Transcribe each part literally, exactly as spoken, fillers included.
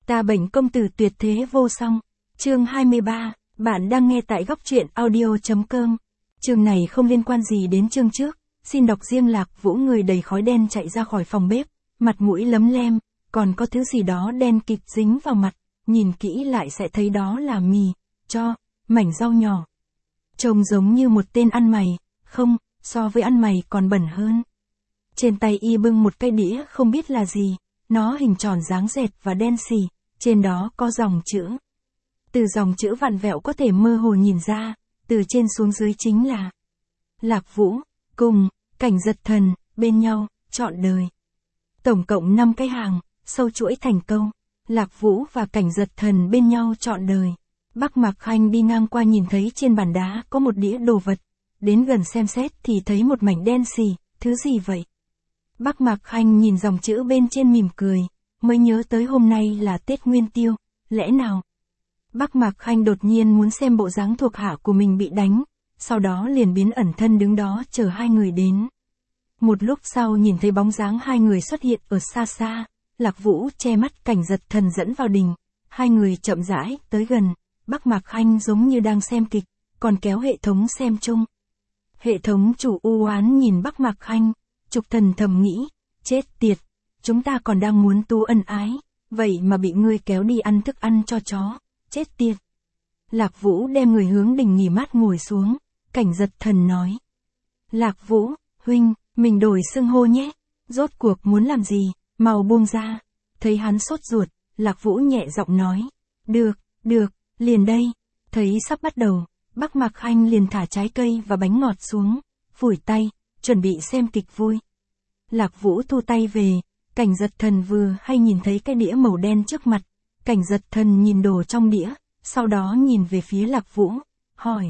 Ta bệnh công tử tuyệt thế vô song. Chương hai mươi ba, bạn đang nghe tại góc truyện audio.com. Chương này không liên quan gì đến chương trước, xin đọc riêng. Lạc Vũ người đầy khói đen chạy ra khỏi phòng bếp, mặt mũi lấm lem, còn có thứ gì đó đen kịt dính vào mặt, nhìn kỹ lại sẽ thấy đó là mì, cho, mảnh rau nhỏ. Trông giống như một tên ăn mày, không, so với ăn mày còn bẩn hơn. Trên tay y bưng một cái đĩa không biết là gì, nó hình tròn dáng dẹt và đen xì, trên đó có dòng chữ. Từ dòng chữ vặn vẹo có thể mơ hồ nhìn ra, từ trên xuống dưới chính là Lạc Vũ, cùng, Cảnh Giật Thần, bên nhau, trọn đời. Tổng cộng năm cái hàng, sâu chuỗi thành câu, Lạc Vũ và Cảnh Giật Thần bên nhau trọn đời. Bắc Mạc Khanh đi ngang qua nhìn thấy trên bàn đá có một đĩa đồ vật, đến gần xem xét thì thấy một mảnh đen xì, thứ gì vậy? Bắc Mạc Khanh nhìn dòng chữ bên trên mỉm cười, mới nhớ tới hôm nay là Tết Nguyên Tiêu, lẽ nào? Bắc Mạc Khanh đột nhiên muốn xem bộ dáng thuộc hạ của mình bị đánh, sau đó liền biến ẩn thân đứng đó chờ hai người đến. Một lúc sau nhìn thấy bóng dáng hai người xuất hiện ở xa xa, Lạc Vũ che mắt Cảnh Giật Thần dẫn vào đình, hai người chậm rãi tới gần, Bắc Mạc Khanh giống như đang xem kịch, còn kéo hệ thống xem chung. Hệ thống chủ u oán nhìn Bắc Mạc Khanh, Trục Thần thầm nghĩ, chết tiệt, chúng ta còn đang muốn tu ân ái, vậy mà bị ngươi kéo đi ăn thức ăn cho chó, chết tiệt. Lạc Vũ đem người hướng đình nghỉ mát ngồi xuống, Cảnh Giật Thần nói. Lạc Vũ, huynh, mình đổi xưng hô nhé, rốt cuộc muốn làm gì, mau buông ra. Thấy hắn sốt ruột, Lạc Vũ nhẹ giọng nói, được, được, liền đây. Thấy sắp bắt đầu, Bắc Mạc Khanh liền thả trái cây và bánh ngọt xuống, phủi tay, chuẩn bị xem kịch vui. Lạc Vũ thu tay về, Cảnh Giật Thần vừa hay nhìn thấy cái đĩa màu đen trước mặt, Cảnh Giật Thần nhìn đồ trong đĩa, sau đó nhìn về phía Lạc Vũ, hỏi.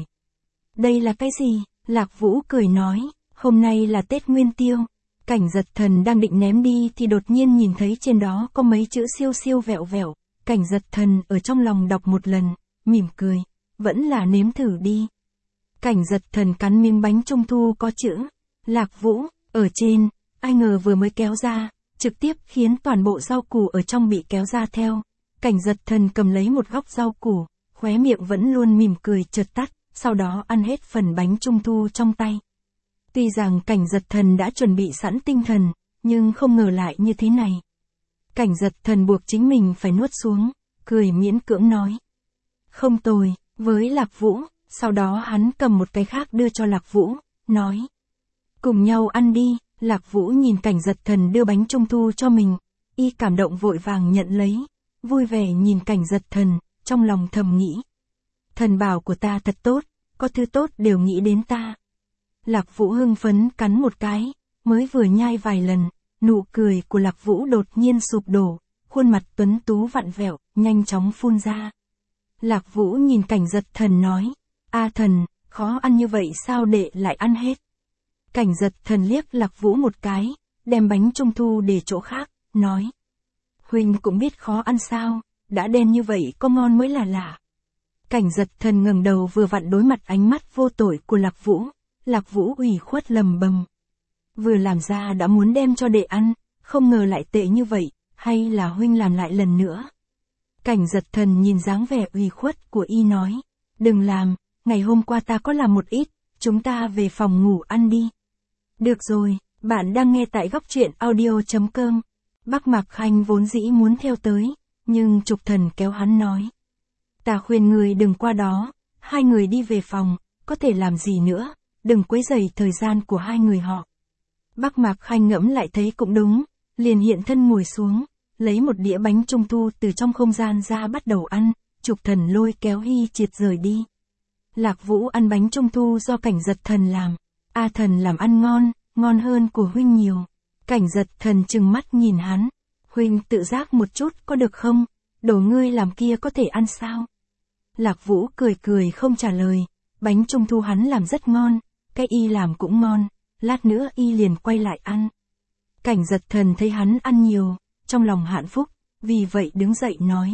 Đây là cái gì? Lạc Vũ cười nói, hôm nay là Tết Nguyên Tiêu. Cảnh Giật Thần đang định ném đi thì đột nhiên nhìn thấy trên đó có mấy chữ siêu siêu vẹo vẹo, Cảnh Giật Thần ở trong lòng đọc một lần, mỉm cười, vẫn là nếm thử đi. Cảnh Giật Thần cắn miếng bánh trung thu có chữ Lạc Vũ ở trên, ai ngờ vừa mới kéo ra, trực tiếp khiến toàn bộ rau củ ở trong bị kéo ra theo. Cảnh Giật Thần cầm lấy một góc rau củ, khóe miệng vẫn luôn mỉm cười chợt tắt, sau đó ăn hết phần bánh trung thu trong tay. Tuy rằng Cảnh Giật Thần đã chuẩn bị sẵn tinh thần, nhưng không ngờ lại như thế này. Cảnh Giật Thần buộc chính mình phải nuốt xuống, cười miễn cưỡng nói. Không tồi, với Lạc Vũ, sau đó hắn cầm một cái khác đưa cho Lạc Vũ, nói. Cùng nhau ăn đi. Lạc Vũ nhìn Cảnh Giật Thần đưa bánh trung thu cho mình, y cảm động vội vàng nhận lấy, vui vẻ nhìn Cảnh Giật Thần, trong lòng thầm nghĩ. Thần bảo của ta thật tốt, có thứ tốt đều nghĩ đến ta. Lạc Vũ hưng phấn cắn một cái, mới vừa nhai vài lần, nụ cười của Lạc Vũ đột nhiên sụp đổ, khuôn mặt tuấn tú vặn vẹo, nhanh chóng phun ra. Lạc Vũ nhìn Cảnh Giật Thần nói, A Thần, khó ăn như vậy sao đệ lại ăn hết? Cảnh Giật Thần liếc Lạc Vũ một cái, đem bánh trung thu để chỗ khác, nói. Huynh cũng biết khó ăn sao, đã đen như vậy có ngon mới là lạ. Cảnh Giật Thần ngẩng đầu vừa vặn đối mặt ánh mắt vô tội của Lạc Vũ, Lạc Vũ ủy khuất lầm bầm. Vừa làm ra đã muốn đem cho đệ ăn, không ngờ lại tệ như vậy, hay là huynh làm lại lần nữa. Cảnh Giật Thần nhìn dáng vẻ ủy khuất của y nói, đừng làm, ngày hôm qua ta có làm một ít, chúng ta về phòng ngủ ăn đi. Được rồi, bạn đang nghe tại góc truyện audio.com. Bắc Mạc Khanh vốn dĩ muốn theo tới, nhưng Trục Thần kéo hắn nói. Ta khuyên người đừng qua đó, hai người đi về phòng, có thể làm gì nữa, đừng quấy rầy thời gian của hai người họ. Bắc Mạc Khanh ngẫm lại thấy cũng đúng, liền hiện thân ngồi xuống, lấy một đĩa bánh trung thu từ trong không gian ra bắt đầu ăn, Trục Thần lôi kéo Hy Triệt rời đi. Lạc Vũ ăn bánh trung thu do Cảnh Giật Thần làm. A Thần làm ăn ngon, ngon hơn của huynh nhiều. Cảnh Giật Thần trừng mắt nhìn hắn. Huynh tự giác một chút có được không? Đồ ngươi làm kia có thể ăn sao? Lạc Vũ cười cười không trả lời. Bánh trung thu hắn làm rất ngon, cái y làm cũng ngon. Lát nữa y liền quay lại ăn. Cảnh Giật Thần thấy hắn ăn nhiều, trong lòng hạnh phúc, vì vậy đứng dậy nói.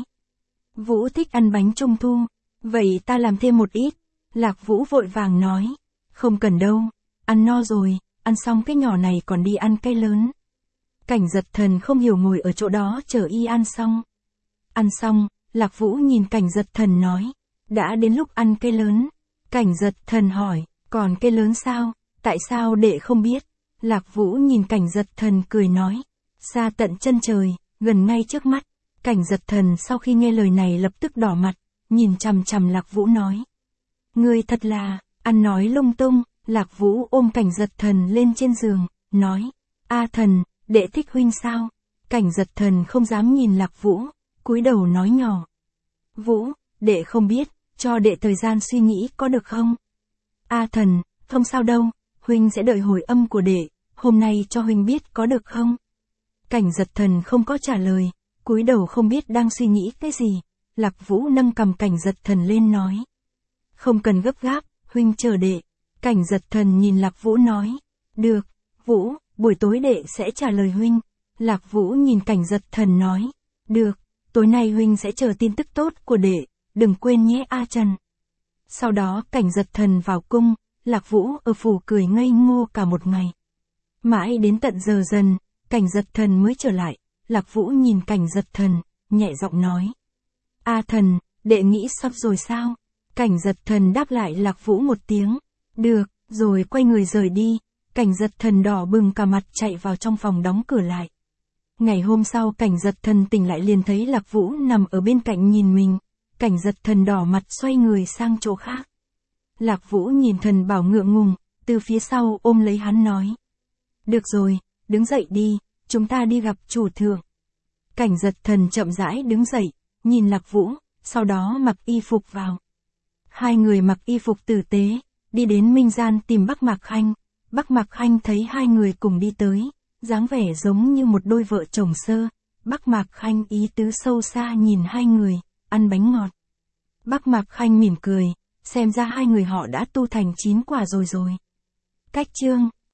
Vũ thích ăn bánh trung thu, vậy ta làm thêm một ít. Lạc Vũ vội vàng nói. Không cần đâu. Ăn no rồi, ăn xong cái nhỏ này còn đi ăn cái lớn. Cảnh Giật Thần không hiểu ngồi ở chỗ đó chờ y ăn xong. Ăn xong, Lạc Vũ nhìn Cảnh Giật Thần nói. Đã đến lúc ăn cây lớn. Cảnh Giật Thần hỏi, còn cây lớn sao, tại sao đệ không biết? Lạc Vũ nhìn Cảnh Giật Thần cười nói. Xa tận chân trời, gần ngay trước mắt. Cảnh Giật Thần sau khi nghe lời này lập tức đỏ mặt, nhìn chằm chằm Lạc Vũ nói. Ngươi thật là, ăn nói lung tung. Lạc Vũ ôm Cảnh Giật Thần lên trên giường, nói. A Thần, đệ thích huynh sao? Cảnh Giật Thần không dám nhìn Lạc Vũ, cúi đầu nói nhỏ. Vũ, đệ không biết, cho đệ thời gian suy nghĩ có được không? A Thần, không sao đâu, huynh sẽ đợi hồi âm của đệ, hôm nay cho huynh biết có được không? Cảnh Giật Thần không có trả lời, cúi đầu không biết đang suy nghĩ cái gì. Lạc Vũ nâng cầm Cảnh Giật Thần lên nói. Không cần gấp gáp, huynh chờ đệ. Cảnh Giật Thần nhìn Lạc Vũ nói. Được, Vũ, buổi tối đệ sẽ trả lời huynh. Lạc Vũ nhìn Cảnh Giật Thần nói. Được, tối nay huynh sẽ chờ tin tức tốt của đệ, đừng quên nhé A Trần. Sau đó Cảnh Giật Thần vào cung, Lạc Vũ ở phủ cười ngây ngô cả một ngày. Mãi đến tận giờ dần, Cảnh Giật Thần mới trở lại. Lạc Vũ nhìn Cảnh Giật Thần, nhẹ giọng nói. A Thần, đệ nghĩ sắp rồi sao? Cảnh Giật Thần đáp lại Lạc Vũ một tiếng. Được, rồi quay người rời đi. Cảnh Giật Thần đỏ bừng cả mặt chạy vào trong phòng đóng cửa lại. Ngày hôm sau Cảnh Giật Thần tỉnh lại liền thấy Lạc Vũ nằm ở bên cạnh nhìn mình. Cảnh Giật Thần đỏ mặt xoay người sang chỗ khác. Lạc Vũ nhìn Thần Bảo ngượng ngùng, từ phía sau ôm lấy hắn nói. Được rồi, đứng dậy đi, chúng ta đi gặp chủ thượng. Cảnh Giật Thần chậm rãi đứng dậy, nhìn Lạc Vũ, sau đó mặc y phục vào. Hai người mặc y phục tử tế, đi đến Minh Gian tìm Bắc Mạc Khanh. Bắc Mạc Khanh thấy hai người cùng đi tới, dáng vẻ giống như một đôi vợ chồng sơ. Bắc Mạc Khanh ý tứ sâu xa nhìn hai người, ăn bánh ngọt. Bắc Mạc Khanh mỉm cười, xem ra hai người họ đã tu thành chín quả rồi rồi. Cách chương